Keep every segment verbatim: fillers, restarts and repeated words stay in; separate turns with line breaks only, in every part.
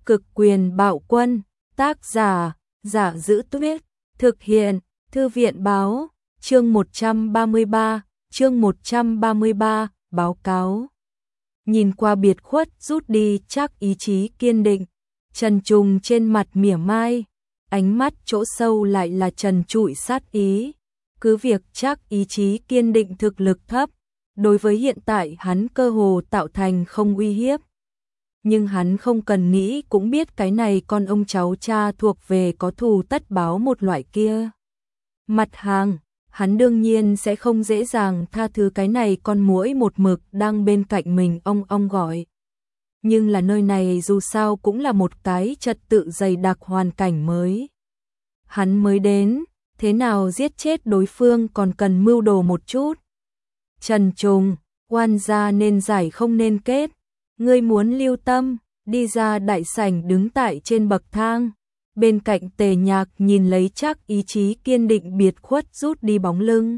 Cực quyền bạo quân, tác giả, Giả Giữ Tuyết, thực hiện, Thư viện báo, chương một trăm ba mươi ba, chương một trăm ba mươi ba, báo cáo. Nhìn qua biệt khuất rút đi chắc ý chí kiên định, trần trùng trên mặt mỉa mai, ánh mắt chỗ sâu lại là trần trụi sát ý. Cứ việc chắc ý chí kiên định thực lực thấp, đối với hiện tại hắn cơ hồ tạo thành không uy hiếp. Nhưng hắn không cần nghĩ cũng biết cái này con ông cháu cha thuộc về có thù tất báo một loại kia. Mặt hàng, hắn đương nhiên sẽ không dễ dàng tha thứ cái này con muỗi một mực đang bên cạnh mình ong ong gọi. Nhưng là nơi này dù sao cũng là một cái trật tự dày đặc hoàn cảnh mới. Hắn mới đến, thế nào giết chết đối phương còn cần mưu đồ một chút. Trần Trùng, oan gia nên giải không nên kết. Ngươi muốn lưu tâm, đi ra đại sảnh đứng tại trên bậc thang. Bên cạnh Tề Nhạc nhìn lấy chắc ý chí kiên định biệt khuất rút đi bóng lưng.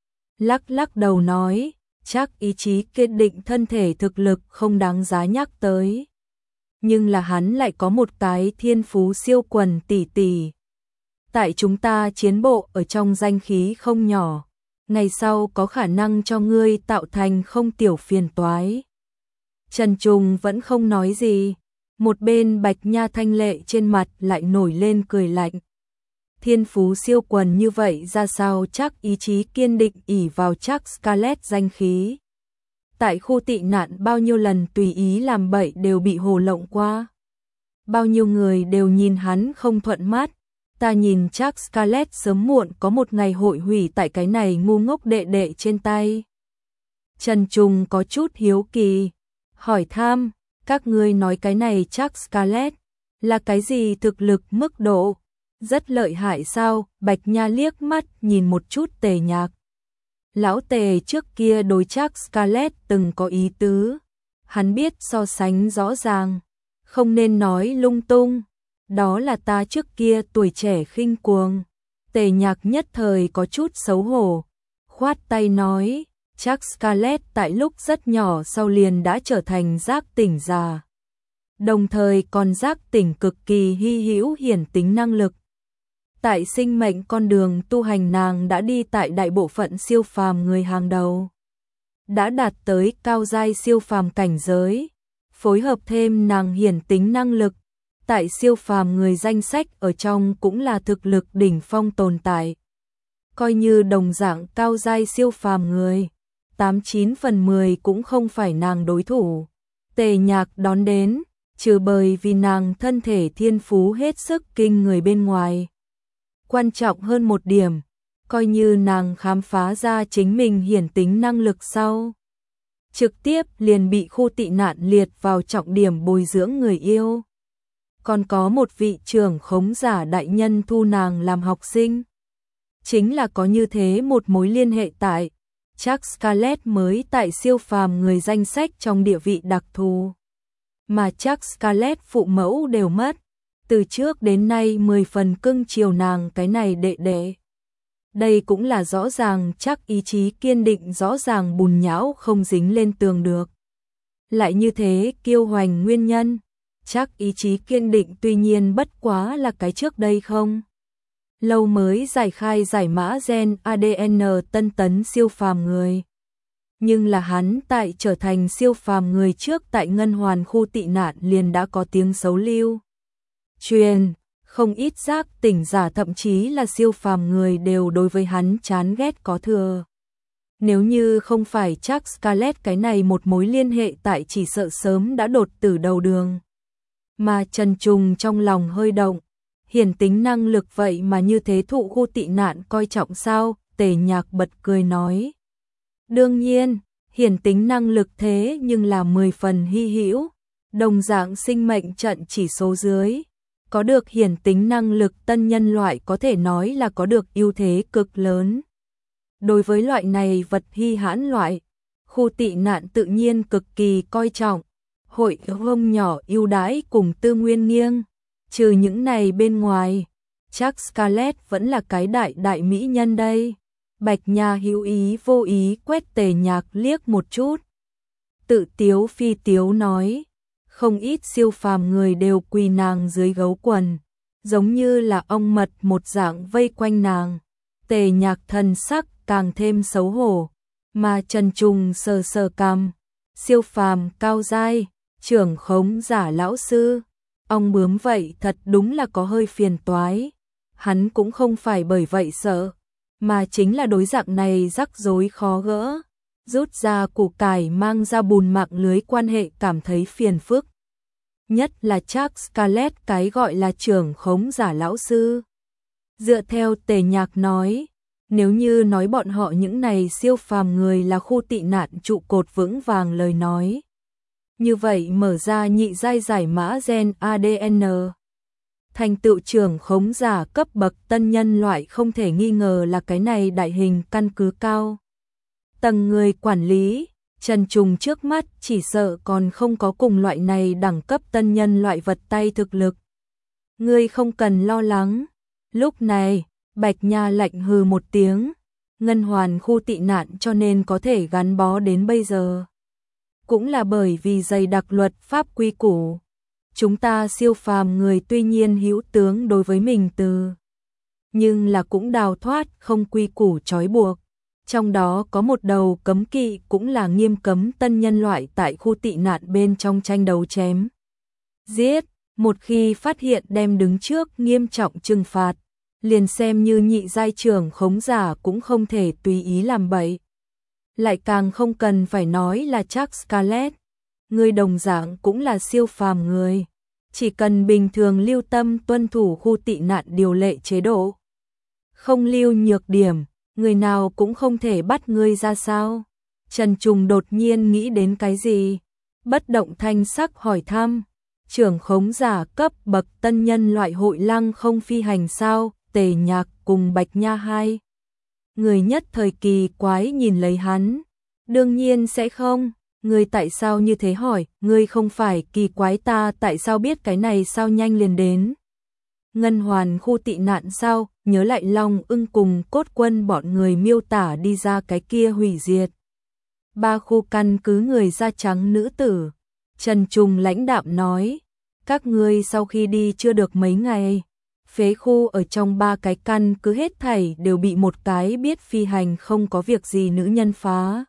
Lắc lắc đầu nói, chắc ý chí kiên định thân thể thực lực không đáng giá nhắc tới. Nhưng là hắn lại có một cái thiên phú siêu quần tỷ tỷ. Tại chúng ta chiến bộ ở trong danh khí không nhỏ, ngày sau có khả năng cho ngươi tạo thành không tiểu phiền toái. Trần Trùng vẫn không nói gì, một bên Bạch Nha thanh lệ trên mặt lại nổi lên cười lạnh. Thiên phú siêu quần như vậy ra sao chắc ý chí kiên định ỷ vào chắc Scarlet danh khí. Tại khu tị nạn bao nhiêu lần tùy ý làm bậy đều bị hồ lộng qua. Bao nhiêu người đều nhìn hắn không thuận mắt, ta nhìn chắc Scarlet sớm muộn có một ngày hội hủy tại cái này ngu ngốc đệ đệ trên tay. Trần Trùng có chút hiếu kỳ, hỏi thăm, các ngươi nói cái này chắc Scarlet là cái gì thực lực mức độ? Rất lợi hại sao? Bạch Nha liếc mắt nhìn một chút Tề Nhạc. Lão Tề trước kia đối chắc Scarlet từng có ý tứ, hắn biết so sánh rõ ràng, không nên nói lung tung, đó là ta trước kia tuổi trẻ khinh cuồng. Tề Nhạc nhất thời có chút xấu hổ, khoát tay nói, chắc Scarlet tại lúc rất nhỏ sau liền đã trở thành giác tỉnh già. Đồng thời còn giác tỉnh cực kỳ hy hữu hiển tính năng lực. Tại sinh mệnh con đường tu hành nàng đã đi tại đại bộ phận siêu phàm người hàng đầu. Đã đạt tới cao giai siêu phàm cảnh giới, phối hợp thêm nàng hiển tính năng lực, tại siêu phàm người danh sách ở trong cũng là thực lực đỉnh phong tồn tại. Coi như đồng dạng cao giai siêu phàm người, tám chín phần mười cũng không phải nàng đối thủ. Tề Nhạc đón đến, trừ bởi vì nàng thân thể thiên phú hết sức kinh người bên ngoài. Quan trọng hơn một điểm, coi như nàng khám phá ra chính mình hiển tính năng lực sau, trực tiếp liền bị khu tị nạn liệt vào trọng điểm bồi dưỡng người yêu. Còn có một vị trưởng khống giả đại nhân thu nàng làm học sinh. Chính là có như thế một mối liên hệ tại, chắc Scarlet mới tại siêu phàm người danh sách trong địa vị đặc thù. Mà chắc Scarlet phụ mẫu đều mất, từ trước đến nay mười phần cưng chiều nàng cái này đệ đệ. Đây cũng là rõ ràng chắc ý chí kiên định rõ ràng bùn nhão không dính lên tường được. Lại như thế kiêu hoành nguyên nhân, chắc ý chí kiên định tuy nhiên bất quá là cái trước đây không lâu mới giải khai giải mã gen a đê en tân tấn siêu phàm người. Nhưng là hắn tại trở thành siêu phàm người trước tại Ngân Hoàn khu tị nạn liền đã có tiếng xấu lưu truyền, không ít giác tỉnh giả thậm chí là siêu phàm người đều đối với hắn chán ghét có thừa. Nếu như không phải chắc Scarlet cái này một mối liên hệ tại chỉ sợ sớm đã đột tử đầu đường. Mà Trần Trùng trong lòng hơi động, hiển tính năng lực vậy mà như thế thụ khu tị nạn coi trọng sao? Tề Nhạc bật cười nói. Đương nhiên, hiển tính năng lực thế nhưng là mười phần hy hữu, đồng dạng sinh mệnh trận chỉ số dưới. Có được hiển tính năng lực tân nhân loại có thể nói là có được ưu thế cực lớn. Đối với loại này vật hy hãn loại, khu tị nạn tự nhiên cực kỳ coi trọng. Hội hông nhỏ ưu đãi cùng tư nguyên nghiêng. Trừ những này bên ngoài, chắc Scarlet vẫn là cái đại đại mỹ nhân đây. Bạch Nha hữu ý vô ý quét Tề Nhạc liếc một chút. Tự tiếu phi tiếu nói, không ít siêu phàm người đều quỳ nàng dưới gấu quần, giống như là ong mật một dạng vây quanh nàng. Tề Nhạc thần sắc càng thêm xấu hổ, mà Trần Trùng sờ sờ cằm, siêu phàm cao giai, trưởng khống giả lão sư, ong bướm vậy thật đúng là có hơi phiền toái. Hắn cũng không phải bởi vậy sợ, mà chính là đối dạng này rắc rối khó gỡ, rút ra củ cải mang ra bùn mạng lưới quan hệ cảm thấy phiền phức. Nhất là chắc Scarlett cái gọi là trưởng khống giả lão sư. Dựa theo Tề Nhạc nói, nếu như nói bọn họ những này siêu phàm người là khu tị nạn trụ cột vững vàng lời nói, như vậy mở ra nhị giai giải mã gen a đê en, thành tựu trưởng khống giả cấp bậc tân nhân loại không thể nghi ngờ là cái này đại hình căn cứ cao tầng người quản lý. Trần Trùng trước mắt chỉ sợ còn không có cùng loại này đẳng cấp tân nhân loại vật tay thực lực. Ngươi không cần lo lắng. Lúc này, Bạch Nha lạnh hừ một tiếng, Ngân Hoàn khu tị nạn cho nên có thể gắn bó đến bây giờ. Cũng là bởi vì dày đặc luật pháp quy củ. Chúng ta siêu phàm người tuy nhiên hữu tướng đối với mình từ, nhưng là cũng đào thoát không quy củ trói buộc. Trong đó có một đầu cấm kỵ cũng là nghiêm cấm tân nhân loại tại khu tị nạn bên trong tranh đấu chém giết, một khi phát hiện đem đứng trước nghiêm trọng trừng phạt, liền xem như nhị giai trưởng khống giả cũng không thể tùy ý làm bậy. Lại càng không cần phải nói là chắc Scarlett, người đồng dạng cũng là siêu phàm người, chỉ cần bình thường lưu tâm tuân thủ khu tị nạn điều lệ chế độ, không lưu nhược điểm, người nào cũng không thể bắt ngươi ra sao. Trần Trùng đột nhiên nghĩ đến cái gì, bất động thanh sắc hỏi thăm, trưởng khống giả cấp bậc tân nhân loại hội lăng không phi hành sao? Tề Nhạc cùng Bạch Nha hai người nhất thời kỳ quái nhìn lấy hắn. Đương nhiên sẽ không. Ngươi tại sao như thế hỏi? Ngươi không phải kỳ quái ta tại sao biết cái này sao nhanh liền đến Ngân Hoàn khu tị nạn sao? Nhớ lại Long Ưng cùng Cốt Quân bọn người miêu tả đi ra cái kia hủy diệt ba khu căn cứ người da trắng nữ tử. Trần Trùng lãnh đạm nói, các ngươi sau khi đi chưa được mấy ngày, phế khu ở trong ba cái căn cứ hết thảy đều bị một cái biết phi hành không có việc gì nữ nhân phá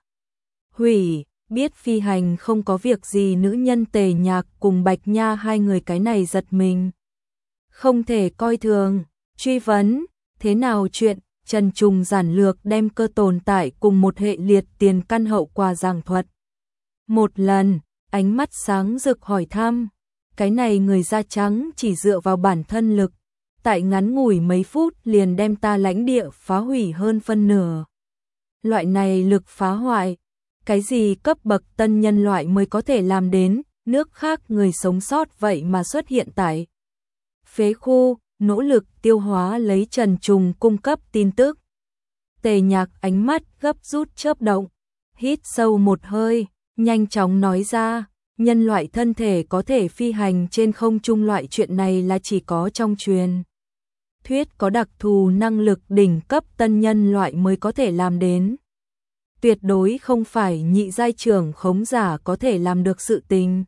hủy. Biết phi hành không có việc gì nữ nhân. Tề Nhạc cùng Bạch Nha hai người cái này giật mình, không thể coi thường, truy vấn, thế nào chuyện? Trần Trùng giản lược đem cơ tồn tại cùng một hệ liệt tiền căn hậu quả giảng thuật một lần, ánh mắt sáng rực hỏi thăm, cái này người da trắng chỉ dựa vào bản thân lực, tại ngắn ngủi mấy phút liền đem ta lãnh địa phá hủy hơn phân nửa. Loại này lực phá hoại, cái gì cấp bậc tân nhân loại mới có thể làm đến? Nước khác người sống sót vậy mà xuất hiện tại phế khu, nỗ lực tiêu hóa lấy Trần Trùng cung cấp tin tức. Tề Nhạc ánh mắt gấp rút chớp động, hít sâu một hơi, nhanh chóng nói ra, nhân loại thân thể có thể phi hành trên không trung loại chuyện này là chỉ có trong truyền thuyết có đặc thù năng lực đỉnh cấp tân nhân loại mới có thể làm đến. Tuyệt đối không phải nhị giai trưởng khống giả có thể làm được sự tình.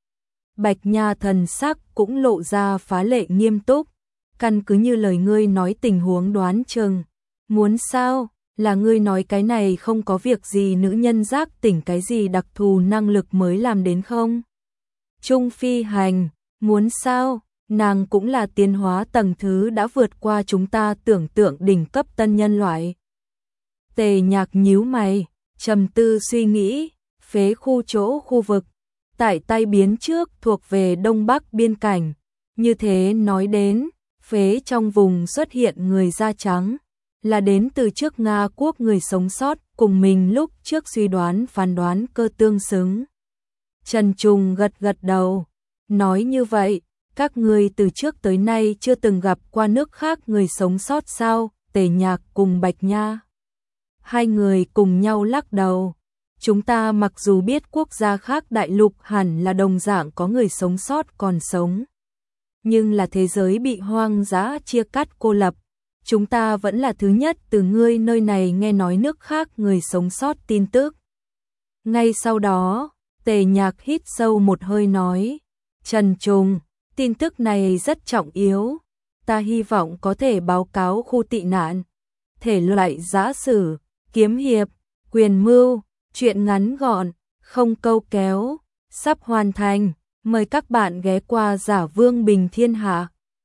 Bạch Nha thần sắc cũng lộ ra phá lệ nghiêm túc, căn cứ như lời ngươi nói tình huống đoán chừng. Muốn sao? Là ngươi nói cái này không có việc gì nữ nhân giác tỉnh cái gì đặc thù năng lực mới làm đến không? Trung phi hành, muốn sao? Nàng cũng là tiến hóa tầng thứ đã vượt qua chúng ta tưởng tượng đỉnh cấp tân nhân loại. Tề Nhạc nhíu mày, trầm tư suy nghĩ, phế khu chỗ khu vực, tại tai biến trước thuộc về đông bắc biên cảnh. Như thế nói đến, phế trong vùng xuất hiện người da trắng, là đến từ trước Nga quốc người sống sót, cùng mình lúc trước suy đoán phán đoán cơ tương xứng. Trần Trùng gật gật đầu, nói như vậy, các ngươi từ trước tới nay chưa từng gặp qua nước khác người sống sót sao? Tề Nhạc cùng Bạch Nha hai người cùng nhau lắc đầu. Chúng ta mặc dù biết quốc gia khác đại lục hẳn là đồng dạng có người sống sót còn sống, nhưng là thế giới bị hoang dã chia cắt cô lập, chúng ta vẫn là thứ nhất từ ngươi nơi này nghe nói nước khác người sống sót tin tức. Ngay sau đó, Tề Nhạc hít sâu một hơi nói, Trần Trùng, tin tức này rất trọng yếu. Ta hy vọng có thể báo cáo khu tị nạn. Thể loại giã sử, kiếm hiệp, quyền mưu, truyện ngắn gọn, không câu kéo, sắp hoàn thành. Mời các bạn ghé qua Giả Vương Bình Thiên Hạ.